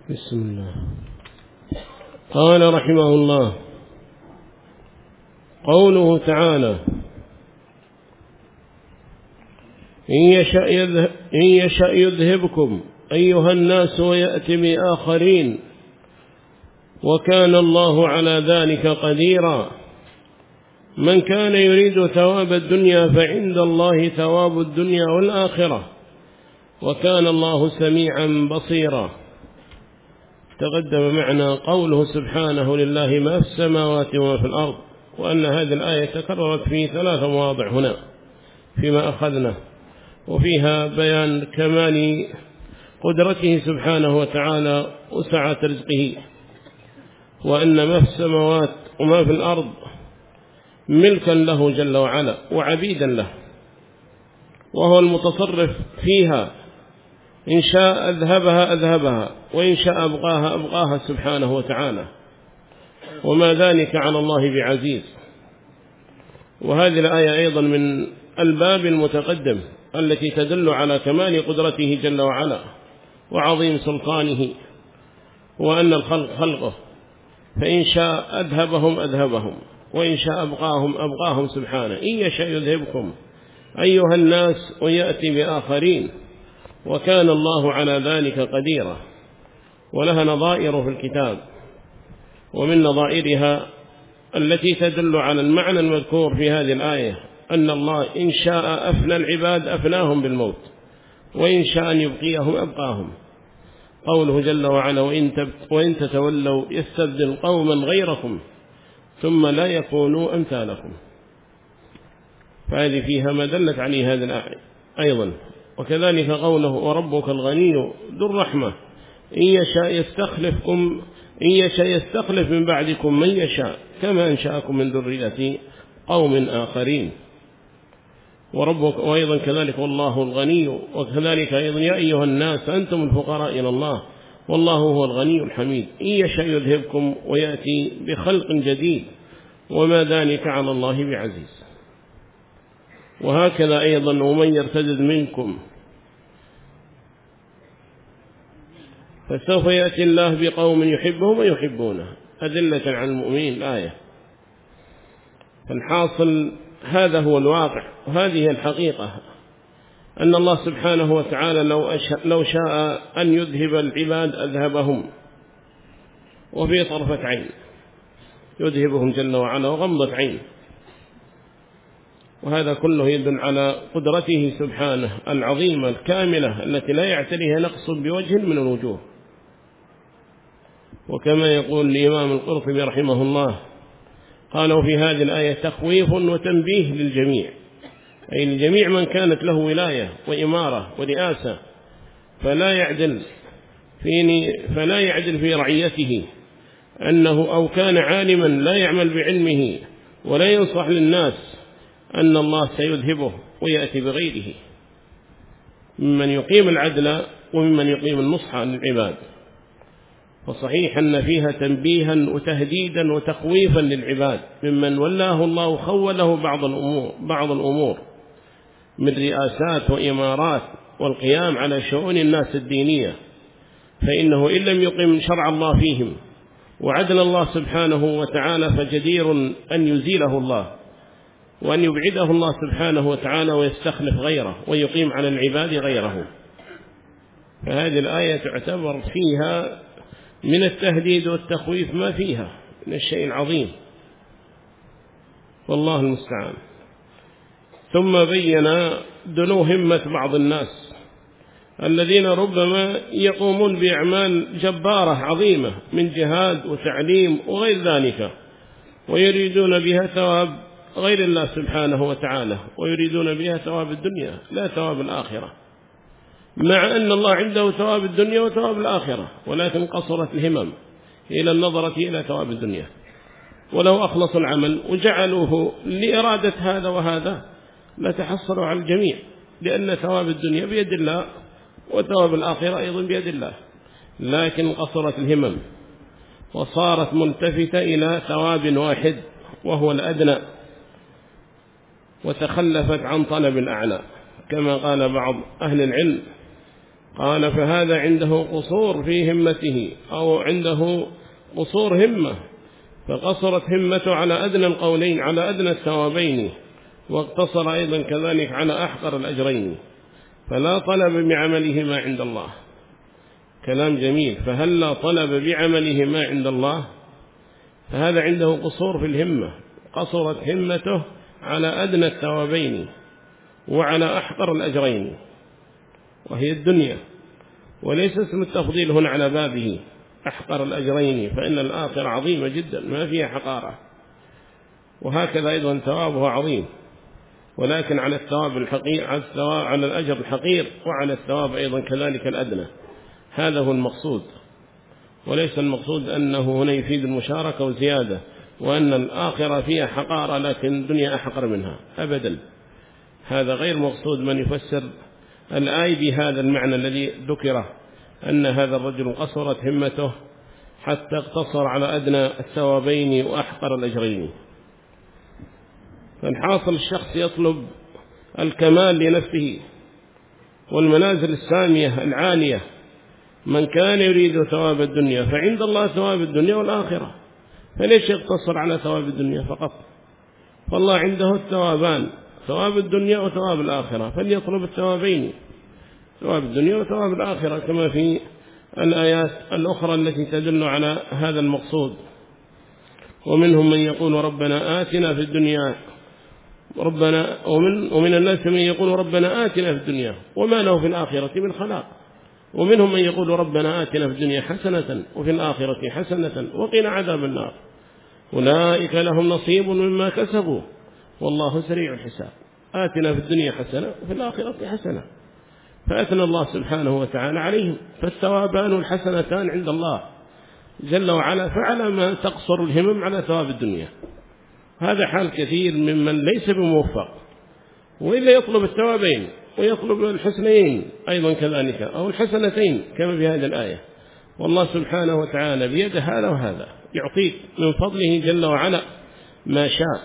بسم الله. قال رحمه الله: قوله تعالى: إن يشأ يذهبكم أيها الناس ويأتي بآخرين وكان الله على ذلك قديرا. من كان يريد ثواب الدنيا فعند الله ثواب الدنيا والآخرة وكان الله سميعا بصيرا. تقدم معنا قوله سبحانه: لله ما في السماوات وما في الأرض، وأن هذه الآية تكررت في 3 مواضع هنا فيما أخذنا، وفيها بيان كمال قدرته سبحانه وتعالى وسعة رزقه، وأن ما في السماوات وما في الأرض ملكا له جل وعلا وعبيدا له، وهو المتصرف فيها، إن شاء أذهبها وإن شاء أبقاها سبحانه وتعالى، وما ذلك على الله بعزيز. وهذه الآية أيضا من الباب المتقدم التي تدل على كمال قدرته جل وعلا وعظيم سلطانه، وأن الخلق خلقه، فإن شاء أذهبهم وإن شاء أبقاهم سبحانه. إن يشاء يذهبكم أيها الناس ويأتي بآخرين وكان الله على ذلك قديرا. ولها نظائر في الكتاب، ومن نظائرها التي تدل على المعنى المذكور في هذه الآية أن الله إن شاء أفنى العباد أفناهم بالموت، وإن شاء أن يبقيهم أبقاهم. قوله جل وعلا: وإن تتولوا يستبدل قوما غيركم ثم لا يكونوا أمثالكم. فهذه فيها ما دلت عليه هذه الآية أيضا. وكذلك قوله: وربك الغني ذو الرحمة إن يشاء يستخلف من بعدكم من يشاء كما أنشأكم من ذرية قوم آخرين. وربك، وأيضا كذلك والله الغني. وكذلك أيضا: يا أيها الناس أنتم الفقراء إلى الله والله هو الغني الحميد. إن يشاء يذهبكم ويأتي بخلق جديد وما ذلك على الله بعزيز. وهكذا أيضا: ومن يرتد منكم فسوف يأتي الله بقوم يحبهم ويحبونه أذلة على المؤمنين. الآية. فالحاصل هذا هو الواقع، وهذه الحقيقة، أن الله سبحانه وتعالى لو شاء أن يذهب العباد أذهبهم، وفي طرفة عين يذهبهم جل وعلا وغمضة عين. وهذا كله يدل على قدرته سبحانه العظيمة الكاملة التي لا يعتريها نقص بوجه من الوجوه. وكما يقول الإمام القرطبي رحمه الله: قالوا في هذه الآية تخويف وتنبيه للجميع، أي لجميع من كانت له ولاية وإمارة ورئاسة، فلا يعدل في رعيته أنه أو كان عالما لا يعمل بعلمه ولا ينصح للناس أن الله سيذهبه ويأتي بغيره ممن يقيم العدل وممن يقيم النصح للعباد. وصحيح أن فيها تنبيها وتهديدا وتخويفا للعباد ممن ولاه الله خوله بعض الأمور من رئاسات وإمارات والقيام على شؤون الناس الدينية، فإنه إن لم يقم شرع الله فيهم وعدل الله سبحانه وتعالى فجدير أن يزيله الله وأن يبعده الله سبحانه وتعالى ويستخلف غيره ويقيم على العباد غيره. فهذه الآية تعتبر فيها من التهديد والتخويف ما فيها من الشيء العظيم، والله المستعان. ثم بين دنو همة بعض الناس الذين ربما يقومون بأعمال جبارة عظيمة من جهاد وتعليم وغير ذلك، ويريدون بها ثواب غير الله سبحانه وتعالى، ويريدون بها ثواب الدنيا لا ثواب الآخرة، مع أن الله عنده ثواب الدنيا وثواب الآخرة، ولكن قصرت الهمم إلى النظرة إلى ثواب الدنيا. ولو أخلصوا العمل وجعلوه لإرادة هذا وهذا لتحصلوا على الجميع، لأن ثواب الدنيا بيد الله وثواب الآخرة أيضا بيد الله، لكن قصرت الهمم وصارت ملتفتة إلى ثواب واحد وهو الأدنى، وتخلفت عن طلب الأعلى. كما قال بعض أهل العلم: قال فهذا عنده قصور في همته، أو عنده قصور همة، فقصرت همته على أدنى القولين، على أدنى الثوابين، واقتصر أيضا كذلك على أحقر الأجرين، فلا طلب بعمله ما عند الله. كلام جميل. فهل لا طلب بعمله ما عند الله؟ فهذا عنده قصور في الهمة، قصرت همته على أدنى الثوابين وعلى أحقر الأجرين، وهي الدنيا، وليس اسم التفضيل هنا على بابه أحقر الأجرين، فإن الآخرة عظيمة جدا ما فيها حقارة، وهكذا أيضا ثوابه عظيم، ولكن على الثواب الحقير، على الأجر الحقير، وعلى الثواب أيضا كذلك الأدنى. هذا هو المقصود، وليس المقصود أنه هنا يفيد المشاركة وزيادة، وأن الآخرة فيها حقارة لكن الدنيا أحقر منها أبدا. هذا غير مقصود من يفسر الآية بهذا المعنى الذي ذكره، أن هذا الرجل قصرت همته حتى اقتصر على أدنى الثوابين وأحقر الأجرين. فالحاصل الشخص يطلب الكمال لنفسه والمنازل السامية العالية. من كان يريد ثواب الدنيا فعند الله ثواب الدنيا والآخرة، فليش يقتصر على ثواب الدنيا فقط؟ فالله عنده الثوابان، ثواب الدنيا وثواب الآخرة، فليطلب الثوابين، ثواب الدنيا وثواب الآخرة، كما في الآيات الأخرى التي تدل على هذا المقصود. ومنهم من يقول ربنا آتنا في الدنيا ومن الناس من يقول ربنا آتنا في الدنيا وما له في الآخرة من خلاق. ومنهم من يقول ربنا آتنا في الدنيا حسنة وفي الآخرة حسنة وقنا عذاب النار، أولئك لهم نصيب مما كسبوا والله سريع الحساب. آتنا في الدنيا حسنة وفي الآخرة حسنة، فأثنى الله سبحانه وتعالى عليهم، فالثوابان الحسنتان عند الله جل وعلا، فعلى ما تقصر الهمم على ثواب الدنيا. هذا حال كثير ممن ليس بموفق، وإلا يطلب الثوابين ويطلب الحسنين أيضا كذلك، أو الحسنتين كما في هذه الآية. والله سبحانه وتعالى بيد هذا وهذا، يعطيك من فضله جل وعلا ما شاء.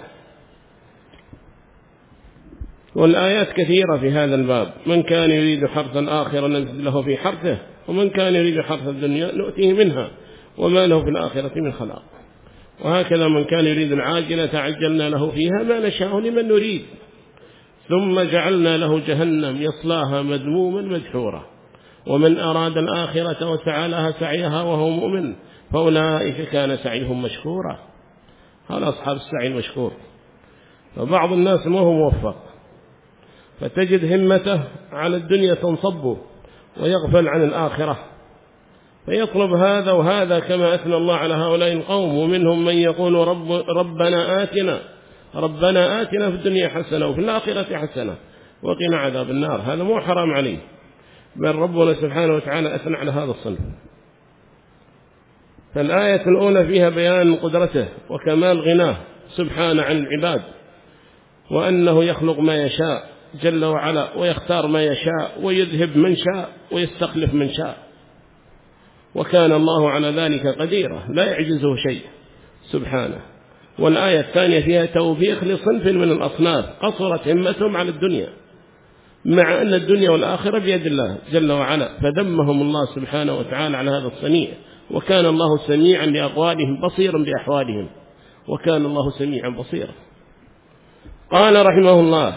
والآيات كثيرة في هذا الباب. من كان يريد حرث الآخرة نزل له في حرثه، ومن كان يريد حرث الدنيا نؤتيه منها وما له في الآخرة من خلاق. وهكذا من كان يريد العاجلة عجلنا له فيها ما نشاء لمن نريد ثم جعلنا له جهنم يصلاها مذموما مدحورا. ومن أراد الآخرة وسعى لها سعيها وهو مؤمن فأولئك كان سعيهم مشكورا. هذا أصحاب السعي المشكور. فبعض الناس ما هو موفق، فتجد همته على الدنيا تنصبه ويغفل عن الآخرة، فيطلب هذا وهذا كما أثنى الله على هؤلاء القوم. ومنهم من يقول ربنا آتنا في الدنيا حسنة وفي الآخرة حسنة وقنا عذاب النار. هذا مو حرام عليه، بل ربنا سبحانه وتعالى أثنى على هذا الصنف. فالآية الأولى فيها بيان قدرته وكمال غناه سبحانه عن العباد، وأنه يخلق ما يشاء جل وعلا، ويختار ما يشاء، ويذهب من شاء، ويستخلف من شاء، وكان الله على ذلك قديرا لا يعجزه شيء سبحانه. والآية الثانية فيها توبيخ لصنف من الأصناف قصرت همتهم على الدنيا، مع أن الدنيا والآخرة بيد الله جل وعلا، فذمهم الله سبحانه وتعالى على هذا الصنيع. وكان الله سميعا لأقوالهم بصيرا بأحوالهم، وكان الله سميعا بصيرا. قال رحمه الله: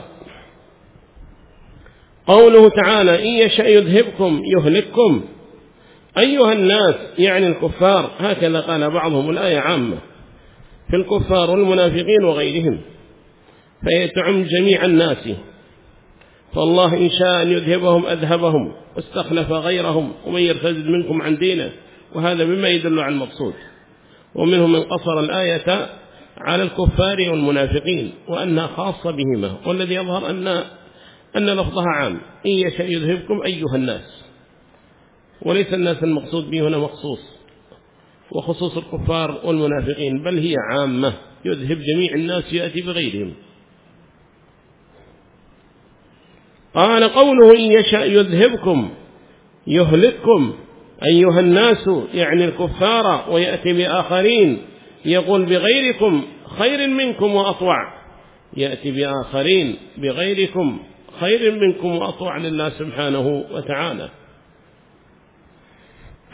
قوله تعالى: إن يشأ يذهبكم يهلككم أيها الناس، يعني الكفار. هكذا قال بعضهم، الآية عامة في الكفار والمنافقين وغيرهم، فهي تعم جميع الناس. فالله إن شاء أن يذهبهم أذهبهم واستخلف غيرهم، ومن يرتد منكم عن دينه، وهذا بما يدل على المقصود. ومنهم من قصر الآية على الكفار والمنافقين وأنها خاصة بهما، والذي يظهر أن لفظها عام: إن يشأ يذهبكم أيها الناس، وليس الناس المقصود به هنا مخصوص وخصوص الكفار والمنافقين، بل هي عامة يذهب جميع الناس يأتي بغيرهم. قال: قوله إن يشأ يذهبكم يهلككم أيها الناس، يعني الكفار، ويأتي بآخرين يقول بغيركم خير منكم وأطوع، يأتي بآخرين بغيركم خير منكم وأطوع لله سبحانه وتعالى.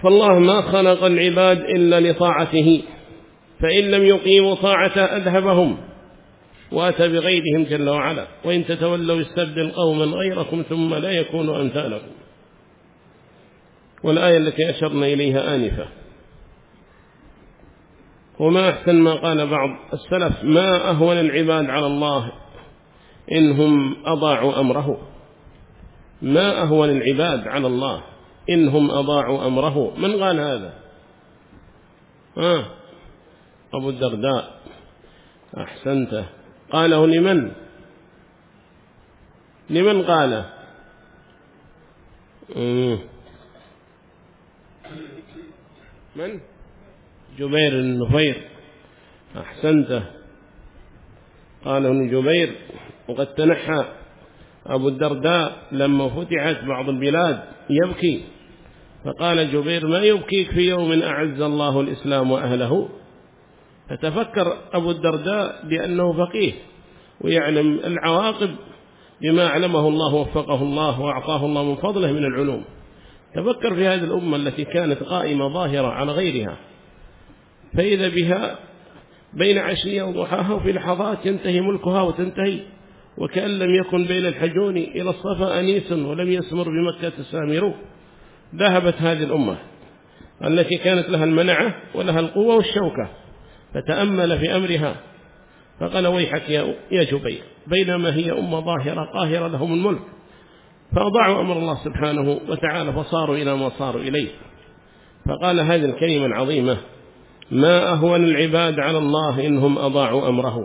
فالله ما خلق العباد إلا لطاعته، فإن لم يقيموا طاعته أذهبهم وأتى بغيرهم جل وعلا، وإن تتولوا يستبدل قوما غيركم ثم لا يكونوا أمثالكم. والآية التي أشرنا إليها آنفة. وما أحسن ما قال بعض السلف: ما أهون العباد على الله إنهم أضاعوا أمره. ما أهون العباد على الله إنهم أضاعوا أمره. من قال هذا؟ أبو الدرداء. أحسنت. قاله لمن قاله؟ من؟ جبير النفير. أحسنت. قاله ابن جبير. وقد تنحى أبو الدرداء لما فتحت بعض البلاد يبكي، فقال جبير: ما يبكيك في يوم أعز الله الإسلام وأهله؟ فتفكر أبو الدرداء بأنه فقيه ويعلم العواقب بما علمه الله ووفقه الله وأعطاه الله من فضله من العلوم. تفكر في هذه الأمة التي كانت قائمة ظاهرة على غيرها، فإذا بها بين عشية وضحاها وفي لحظات ينتهي ملكها وتنتهي، وكأن لم يكن بين الحجون إلى الصفا أنيس ولم يسمر بمكة سامر. ذهبت هذه الأمة التي كانت لها المنعة ولها القوة والشوكة، فتأمل في أمرها فقال: ويحك يا جبير، بينما هي أمة ظاهرة قاهرة لهم الملك، فأضاعوا أمر الله سبحانه وتعالى فصاروا إلى ما صاروا إليه. فقال هذه الكلمة العظيمة: ما أهون العباد على الله إنهم أضاعوا أمره.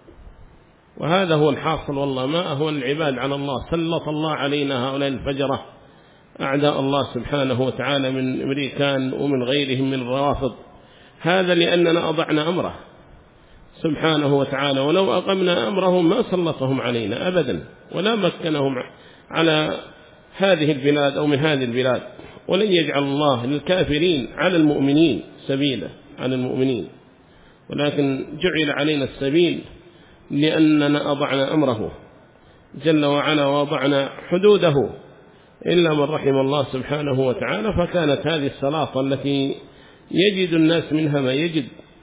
وهذا هو الحاصل والله. ما أهون العباد على الله. سلط الله علينا هؤلاء الفجرة أعداء الله سبحانه وتعالى من أمريكان ومن غيرهم من الروافض. هذا لأننا أضعنا أمره سبحانه وتعالى، ولو أقمنا أمرهم ما سلطهم علينا أبدا، ولا مكنهم على هذه البلاد أو من هذه البلاد. ولن يجعل الله للكافرين على المؤمنين سبيلا، على المؤمنين، ولكن جعل علينا السبيل لأننا أضعنا أمره جل وعلا وضعنا حدوده، إلا من رحم الله سبحانه وتعالى. فكانت هذه السلاطة التي يجد الناس منها ما يجد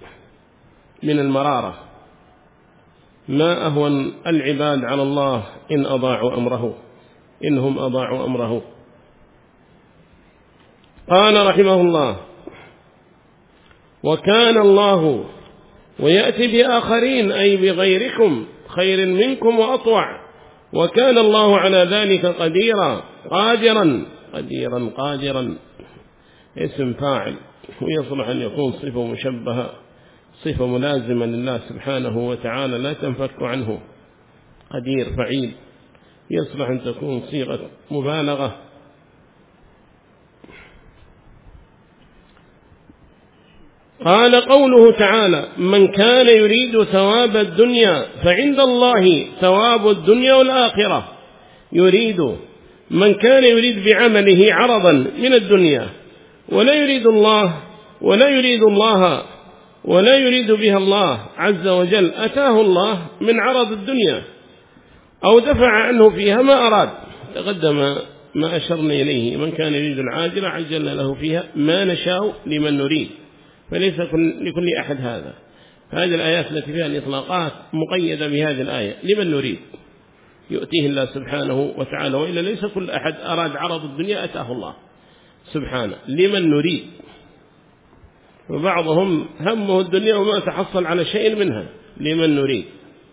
من المرارة. ما أهون العباد على الله إن أضاعوا أمره، إنهم أضاعوا أمره. قال رحمه الله: وكان الله ويأتي بآخرين أي بغيركم خير منكم وأطوع، وكان الله على ذلك قديرا. قادرا اسم فاعل، ويصلح أن يكون صفة مشبهة، صفة ملازمة لله سبحانه وتعالى لا تنفك عنه. قدير فعيل، يصلح أن تكون صيغة مبالغة. قال قوله تعالى: من كان يريد ثواب الدنيا فعند الله ثواب الدنيا والآخرة. يريد من كان يريد بعمله عرضا من الدنيا ولا يريد بها الله عز وجل، أتاه الله من عرض الدنيا أو دفع عنه فيها ما أراد. تقدم ما أشرنا إليه: من كان يريد العاجلة عجلنا له فيها ما نشاء لمن نريد، فليس لكل أحد هذا. هذه الآيات التي فيها الإطلاقات مقيدة بهذه الآية، لمن نريد يؤتيه الله سبحانه وتعالى، وإلا ليس كل أحد أراد عرض الدنيا أتاه الله سبحانه، لمن نريد. وبعضهم همه الدنيا وما تحصل على شيء منها، لمن نريد.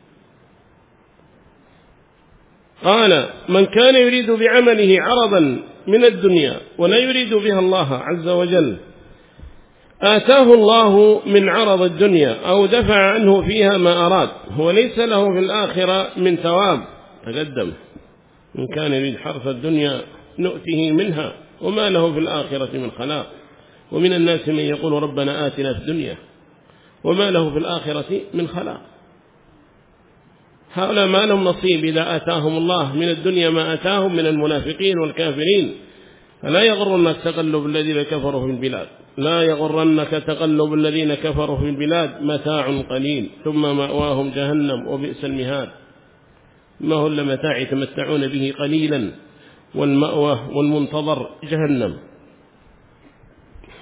قال: من كان يريد بعمله عرضا من الدنيا ولا يريد بها الله عز وجل، آتاه الله من عرض الدنيا أو دفع عنه فيها ما أراد، وليس له في الآخرة من ثواب. تقدم: من كان يريد حرث الدنيا نؤته منها وما له في الآخرة من خلاق. ومن الناس من يقول ربنا آتنا في الدنيا وما له في الآخرة من خلاق. هؤلاء ما لهم نصيب إذا آتاهم الله من الدنيا ما آتاهم من المنافقين والكافرين. فلا يغرنك تقلب الذين كفروا في البلاد، لا يغرنك تقلب الذين كفروا في البلاد، متاع قليل ثم مأواهم جهنم وبئس المهاد. ما هو إلا متاع يتمتعون به قليلا، والمأوى والمنتظر جهنم.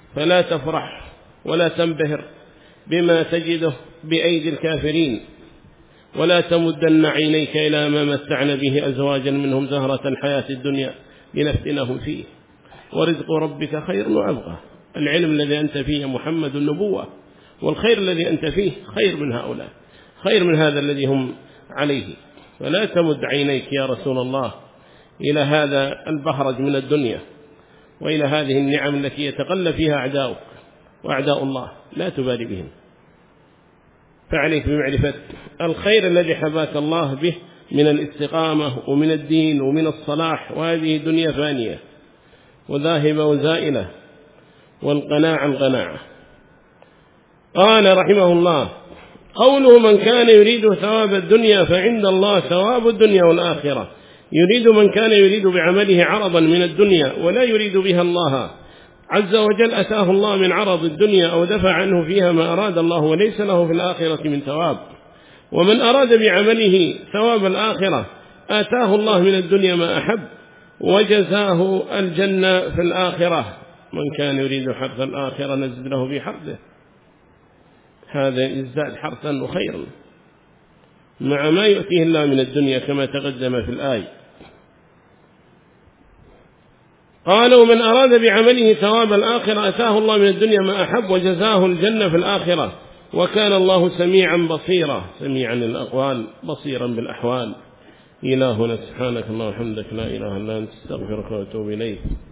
فلا تفرح ولا تنبهر بما تجده بأيدي الكافرين، ولا تمدن عينيك إلى ما متعنا به أزواجا منهم زهرة الحياة الدنيا لنفتنهم فيه، ورزق ربك خير وأبقى. العلم الذي أنت فيه يا محمد النبوة، والخير الذي أنت فيه خير من هؤلاء، خير من هذا الذي هم عليه. فلا تمد عينيك يا رسول الله إلى هذا البهرج من الدنيا وإلى هذه النعم التي يتقلب فيها أعداؤك وأعداء الله، لا تبالي بهم. فعليك بمعرفة الخير الذي حباك الله به من الاستقامة ومن الدين ومن الصلاح، وهذه دنيا فانية وذاهبة وزائلة، والقناعة القناعة. قال رحمه الله: قوله من كان يريد ثواب الدنيا فعند الله ثواب الدنيا والآخرة، يريد من كان يريد بعمله عرضا من الدنيا ولا يريد بها الله عز وجل، أتاه الله من عرض الدنيا أو دفع عنه فيها ما أراد الله، وليس له في الآخرة من ثواب. ومن أراد بعمله ثواب الآخرة آتاه الله من الدنيا ما أحب وجزاه الجنة في الآخرة. من كان يريد حرث الآخرة نزد له في حرثه، هذا يزداد حرثا وخيرا مع ما يؤتيه الله من الدنيا كما تقدم في الآية. قال: ومن أراد بعمله ثواب الآخرة أتاه الله من الدنيا ما أحب وجزاه الجنة في الآخرة، وكان الله سميعا بصيرا، سميعا للأقوال بصيرا بالأحوال. إلهنا سبحانك اللهم وبحمدك لا إله إلا أنت، استغفرك وأتوب إليك.